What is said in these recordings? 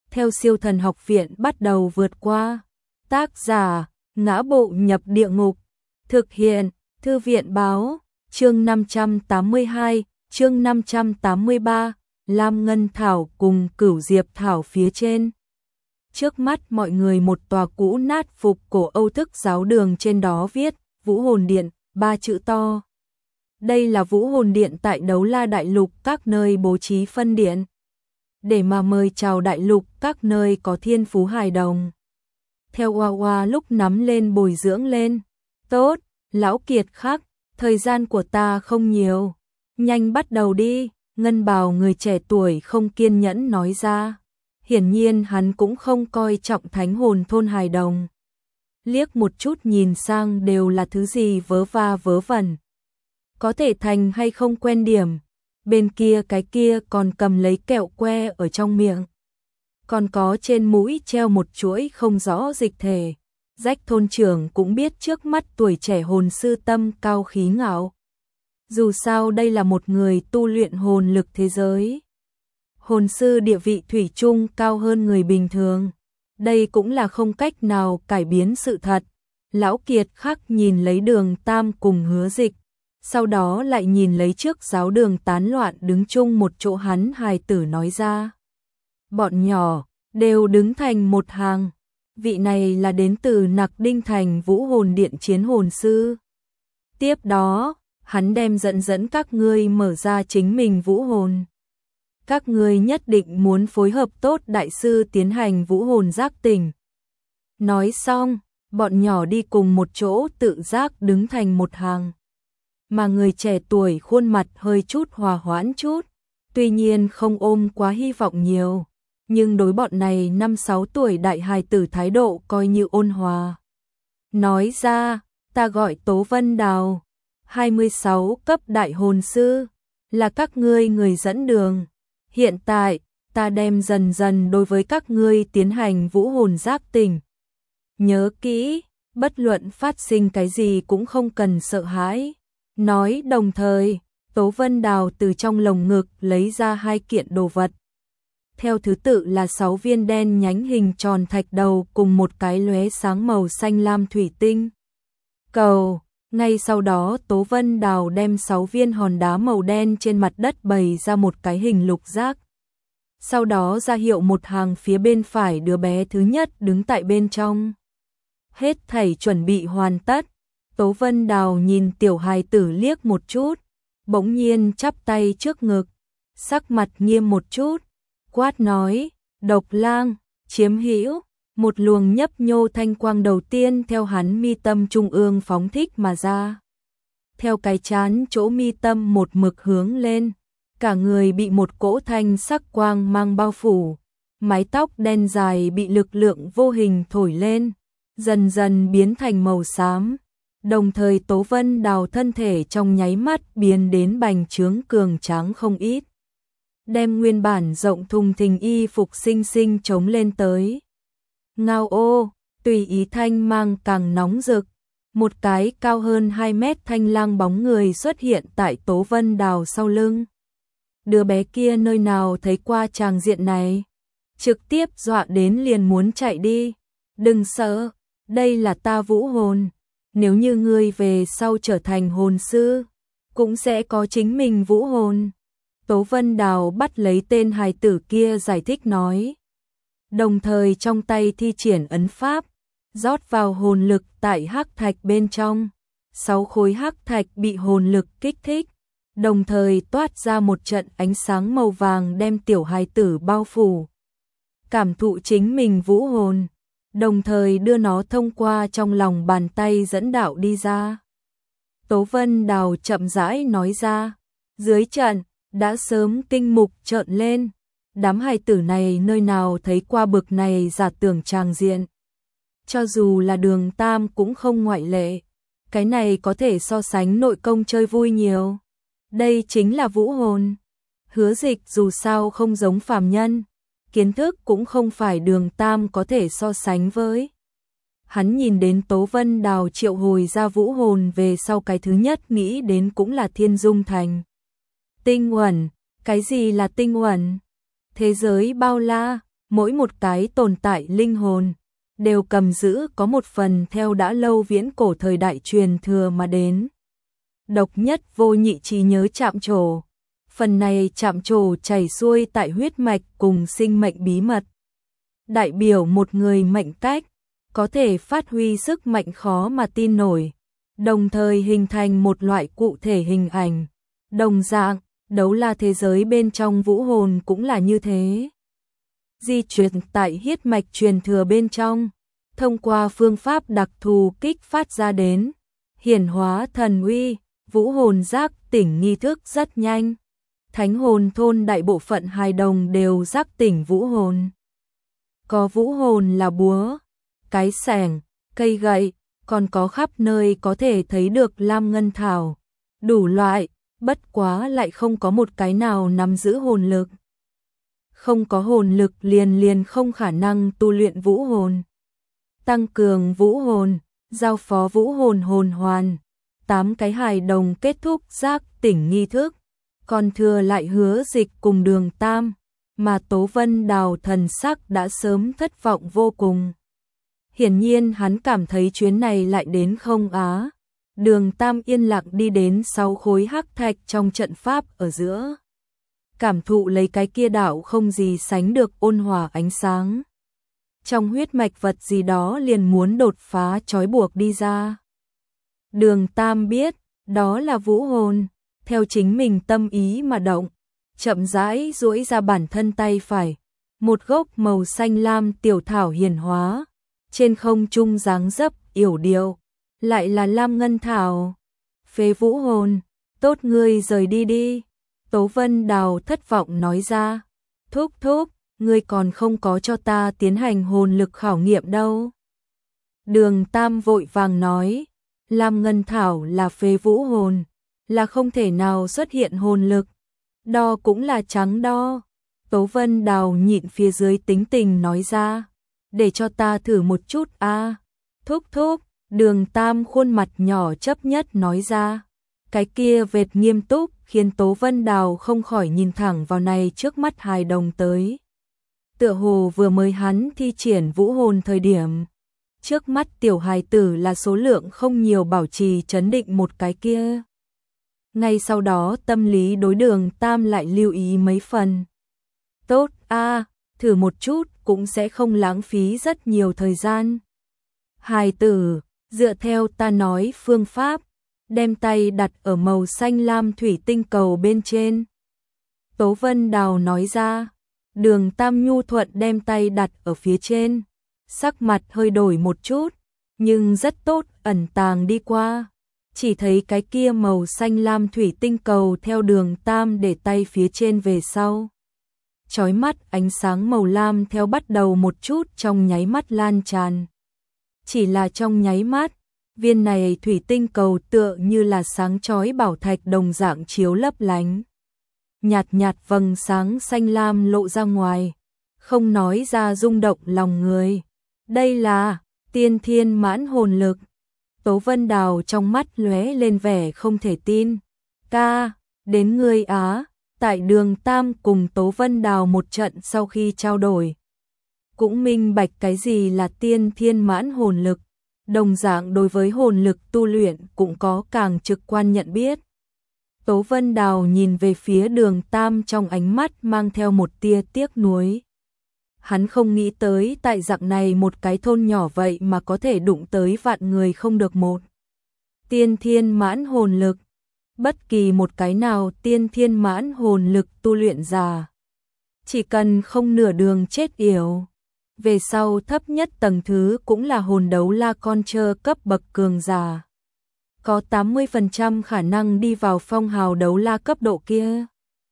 theo Siêu Thần Học Viện bắt đầu vượt qua. Tác giả: Ngã Bộ Nhập Địa Ngục. Thực hiện: Thư viện báo. Chương 582, chương 583, Lam Ngân Thảo cùng Cửu Diệp Thảo phía trên. Trước mắt mọi người một tòa cũ nát phục cổ Âu thức giáo đường, trên đó viết Vũ Hồn Điện, 3 chữ to. Đây là Vũ Hồn Điện tại Đấu La Đại Lục, các nơi bố trí phân điện để mà mời chào đại lục các nơi có thiên phú hài đồng. Theo Hoa Hoa lúc nắm lên bồi dưỡng lên. Tốt, Lão Kiệt Khắc, thời gian của ta không nhiều, nhanh bắt đầu đi, Ngân Bào người trẻ tuổi không kiên nhẫn nói ra. Hiển nhiên hắn cũng không coi trọng thánh hồn thôn hài đồng. Liếc một chút nhìn sang đều là thứ gì vớ va vớ vẩn. Có thể thành hay không quen điểm. Bên kia cái kia còn cầm lấy kẹo que ở trong miệng. Còn có trên mũi treo một chuỗi không rõ dịch thể. Rách thôn trưởng cũng biết trước mắt tuổi trẻ hồn sư tâm cao khí ngạo. Dù sao đây là một người tu luyện hồn lực thế giới. Hồn sư địa vị thủy chung cao hơn người bình thường. Đây cũng là không cách nào cải biến sự thật. Lão Kiệt Khắc nhìn lấy Đường Tam cùng Hứa Dịch. Sau đó lại nhìn lấy trước giáo đường tán loạn đứng chung một chỗ, hắn hài tử nói ra. Bọn nhỏ đều đứng thành một hàng. Vị này là đến từ Nặc Đinh Thành Vũ Hồn Điện chiến hồn sư. Tiếp đó, hắn đem dẫn các ngươi mở ra chính mình vũ hồn. Các ngươi nhất định muốn phối hợp tốt đại sư tiến hành vũ hồn giác tỉnh. Nói xong, bọn nhỏ đi cùng một chỗ tự giác đứng thành một hàng. Mà người trẻ tuổi khuôn mặt hơi chút hòa hoãn chút, tuy nhiên không ôm quá hy vọng nhiều, nhưng đối bọn này 5-6 tuổi đại hài tử thái độ coi như ôn hòa. Nói ra, ta gọi Tố Vân Đào, 26 cấp đại hồn sư, là các ngươi người dẫn đường. Hiện tại, ta đem dần dần đối với các ngươi tiến hành vũ hồn giác tỉnh. Nhớ kỹ, bất luận phát sinh cái gì cũng không cần sợ hãi. Nói đồng thời, Tố Vân Đào từ trong lồng ngực lấy ra 2 kiện đồ vật. Theo thứ tự là 6 viên đen nhánh hình tròn thạch đầu cùng một cái lóe sáng màu xanh lam thủy tinh cầu. Ngay sau đó Tố Vân Đào đem 6 viên hòn đá màu đen trên mặt đất bày ra một cái hình lục giác. Sau đó ra hiệu một hàng phía bên phải, đứa bé thứ nhất đứng tại bên trong. Hết thảy chuẩn bị hoàn tất. Tố Vân Đào nhìn tiểu hài tử liếc một chút, bỗng nhiên chắp tay trước ngực, sắc mặt nghiêm một chút, quát nói: Độc Lang, chiếm hữu. Một luồng nhấp nhô thanh quang đầu tiên theo hắn mi tâm trung ương phóng thích mà ra. Theo cái chán chỗ mi tâm một mực hướng lên, cả người bị một cỗ thanh sắc quang mang bao phủ, mái tóc đen dài bị lực lượng vô hình thổi lên, dần dần biến thành màu xám. Đồng thời Tố Vân Đào thân thể trong nháy mắt biến đến bành trướng cường tráng không ít, đem nguyên bản rộng thùng thình y phục xinh xinh chống lên tới. Ngao ô, tùy ý thanh mang càng nóng rực, một cái cao hơn 2 mét thanh lang bóng người xuất hiện tại Tố Vân Đào sau lưng. Đứa bé kia nơi nào thấy qua tràng diện này, trực tiếp dọa đến liền muốn chạy đi. Đừng sợ, đây là ta vũ hồn. Nếu như ngươi về sau trở thành hồn sư, cũng sẽ có chính mình vũ hồn. Tố Vân Đào bắt lấy tên hài tử kia giải thích nói. Đồng thời trong tay thi triển ấn pháp, rót vào hồn lực tại hắc thạch bên trong. 6 khối hắc thạch bị hồn lực kích thích, đồng thời toát ra một trận ánh sáng màu vàng đem tiểu hài tử bao phủ. Cảm thụ chính mình vũ hồn, đồng thời đưa nó thông qua trong lòng bàn tay dẫn đạo đi ra. Tố Vân Đào chậm rãi nói ra, dưới trận đã sớm kinh mục trợn lên. Đám hài tử này nơi nào thấy qua bực này giả tưởng tràng diện. Cho dù là Đường Tam cũng không ngoại lệ. Cái này có thể so sánh nội công chơi vui nhiều. Đây chính là vũ hồn. Hứa Dịch dù sao không giống phàm nhân, kiến thức cũng không phải Đường Tam có thể so sánh với. Hắn nhìn đến Tố Vân Đào triệu hồi ra vũ hồn về sau, cái thứ nhất nghĩ đến cũng là Thiên Dung Thành. Tinh uẩn, cái gì là tinh uẩn? Thế giới bao la, mỗi một cái tồn tại linh hồn đều cầm giữ có một phần theo đã lâu viễn cổ thời đại truyền thừa mà đến. Độc nhất vô nhị trí nhớ chạm trổ. Phần này chạm trổ chảy xuôi tại huyết mạch cùng sinh mệnh bí mật. Đại biểu một người mệnh cách, có thể phát huy sức mạnh khó mà tin nổi, đồng thời hình thành một loại cụ thể hình ảnh. Đồng dạng, đấu la thế giới bên trong vũ hồn cũng là như thế. Di chuyển tại huyết mạch truyền thừa bên trong, thông qua phương pháp đặc thù kích phát ra đến, hiển hóa thần uy, vũ hồn giác tỉnh nghi thức rất nhanh. Thánh hồn thôn đại bộ phận hài đồng đều giác tỉnh vũ hồn. Có vũ hồn là búa, cái xẻng, cây gậy, còn có khắp nơi có thể thấy được lam ngân thảo, đủ loại, bất quá lại không có một cái nào nắm giữ hồn lực. Không có hồn lực liền không khả năng tu luyện vũ hồn. Tăng cường vũ hồn, giao phó vũ hồn hồn hoàn, 8 cái hài đồng kết thúc giác tỉnh nghi thức, còn thừa lại Hứa Dịch cùng Đường Tam, mà Tố Vân Đào thần sắc đã sớm thất vọng vô cùng. Hiển nhiên hắn cảm thấy chuyến này lại đến không á. Đường Tam yên lặng đi đến 6 khối hắc thạch trong trận pháp ở giữa. Cảm thụ lấy cái kia đạo không gì sánh được ôn hòa ánh sáng. Trong huyết mạch vật gì đó liền muốn đột phá trói buộc đi ra. Đường Tam biết, đó là vũ hồn, theo chính mình tâm ý mà động, chậm rãi duỗi ra bản thân tay phải, một gốc màu xanh lam tiểu thảo hiển hóa, trên không trung dáng dấp yểu điệu, lại là lam ngân thảo. Phế vũ hồn, tốt ngươi rời đi đi. Tố Vân Đào thất vọng nói ra, thúc thúc, ngươi còn không có cho ta tiến hành hồn lực khảo nghiệm đâu. Đường Tam vội vàng nói, lam ngân thảo là phế vũ hồn, là không thể nào xuất hiện hồn lực, đo cũng là trắng đo. Tố Vân Đào nhịn phía dưới tính tình nói ra, để cho ta thử một chút a. Thúc thúc, Đường Tam khuôn mặt nhỏ chấp nhất nói ra, cái kia vệt nghiêm túc khiến Tố Vân Đào không khỏi nhìn thẳng vào này trước mắt hài đồng tới. Tựa hồ vừa mới hắn thi triển vũ hồn thời điểm, trước mắt tiểu hài tử là số lượng không nhiều bảo trì trấn định một cái kia. Ngay sau đó tâm lý đối Đường Tam lại lưu ý mấy phần. Tốt a, thử một chút cũng sẽ không lãng phí rất nhiều thời gian. Hài tử, dựa theo ta nói phương pháp, đem tay đặt ở màu xanh lam thủy tinh cầu bên trên. Tố Vân Đào nói ra, Đường Tam nhu thuận đem tay đặt ở phía trên, sắc mặt hơi đổi một chút, nhưng rất tốt ẩn tàng đi qua. Chỉ thấy cái kia màu xanh lam thủy tinh cầu theo Đường Tam để tay phía trên về sau. Chói mắt ánh sáng màu lam theo bắt đầu một chút trong nháy mắt lan tràn. Chỉ là trong nháy mắt, viên này thủy tinh cầu tựa như là sáng chói bảo thạch đồng dạng chiếu lấp lánh. Nhạt nhạt vầng sáng xanh lam lộ ra ngoài, không nói ra rung động lòng người. Đây là tiên thiên mãn hồn lực. Tố Vân Đào trong mắt lóe lên vẻ không thể tin. Ca, đến ngươi á. Tại Đường Tam cùng Tố Vân Đào một trận sau khi trao đổi, cũng minh bạch cái gì là tiên thiên mãn hồn lực, đồng dạng đối với hồn lực tu luyện cũng có càng trực quan nhận biết. Tố Vân Đào nhìn về phía Đường Tam trong ánh mắt mang theo một tia tiếc nuối. Hắn không nghĩ tới tại dạng này một cái thôn nhỏ vậy mà có thể đụng tới vạn người không được một. Tiên thiên mãn hồn lực. Bất kỳ một cái nào tiên thiên mãn hồn lực tu luyện giả, chỉ cần không nửa đường chết yểu, về sau thấp nhất tầng thứ cũng là hồn đấu la con trơ cấp bậc cường giả. Có 80% khả năng đi vào phong hào đấu la cấp độ kia.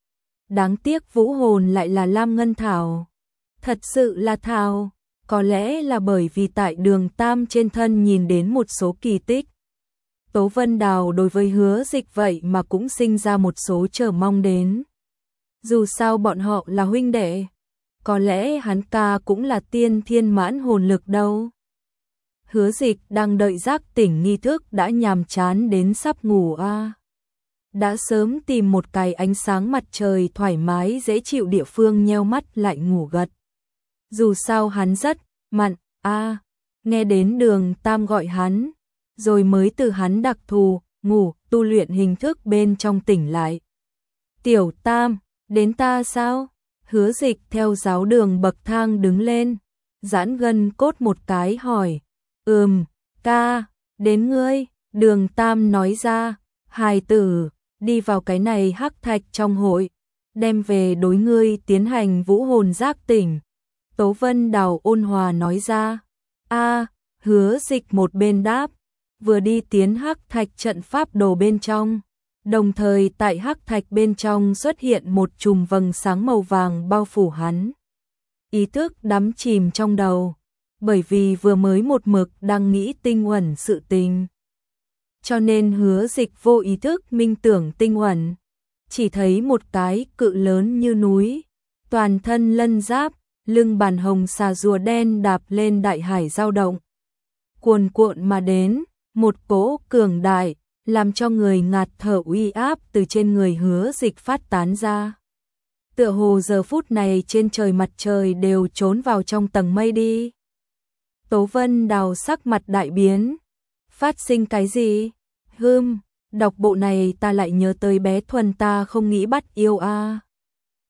Đáng tiếc vũ hồn lại là lam ngân thảo. Thật sự là thảo, có lẽ là bởi vì tại Đường Tam trên thân nhìn đến một số kỳ tích. Tố Vân Đào đối với Hứa Dịch vậy mà cũng sinh ra một số chờ mong đến. Dù sao bọn họ là huynh đệ, có lẽ hắn ca cũng là tiên thiên mãn hồn lực đâu. Hứa Dịch đang đợi giác tỉnh nghi thức đã nhàm chán đến sắp ngủ a. Đã sớm tìm một cái ánh sáng mặt trời thoải mái dễ chịu địa phương nheo mắt lại ngủ gật. Dù sao hắn rất mặn, nghe đến Đường Tam gọi hắn, rồi mới từ hắn đặc thù, ngủ, tu luyện hình thức bên trong tỉnh lại. Tiểu Tam, đến ta sao? Hứa Dịch theo giáo đường bậc thang đứng lên, giãn gân cốt một cái hỏi. Ca, đến ngươi, Đường Tam nói ra, hài tử, đi vào cái này hắc thạch trong hội, đem về đối ngươi tiến hành vũ hồn giác tỉnh. Tố Vân Đào ôn hòa nói ra, Hứa Dịch một bên đáp, vừa đi tiến hắc thạch trận pháp đồ bên trong. Đồng thời tại hắc thạch bên trong xuất hiện một chùm vầng sáng màu vàng bao phủ hắn. Ý thức đắm chìm trong đầu, bởi vì vừa mới một mực đang nghĩ Tinh Uẩn sự tình. Cho nên Hứa Dịch vô ý thức minh tưởng Tinh Uẩn, chỉ thấy một cái cự lớn như núi, toàn thân lân giáp, lưng bàn hồng xà rùa đen đạp lên đại hải dao động. Cuồn cuộn mà đến, một cỗ cường đại, làm cho người ngạt thở uy áp từ trên người Hứa Dịch phát tán ra. Tựa hồ giờ phút này trên trời mặt trời đều trốn vào trong tầng mây đi. Tố Vân Đào sắc mặt đại biến. Phát sinh cái gì? Đọc bộ này ta lại nhớ tới bé Thuần ta không nghĩ bắt yêu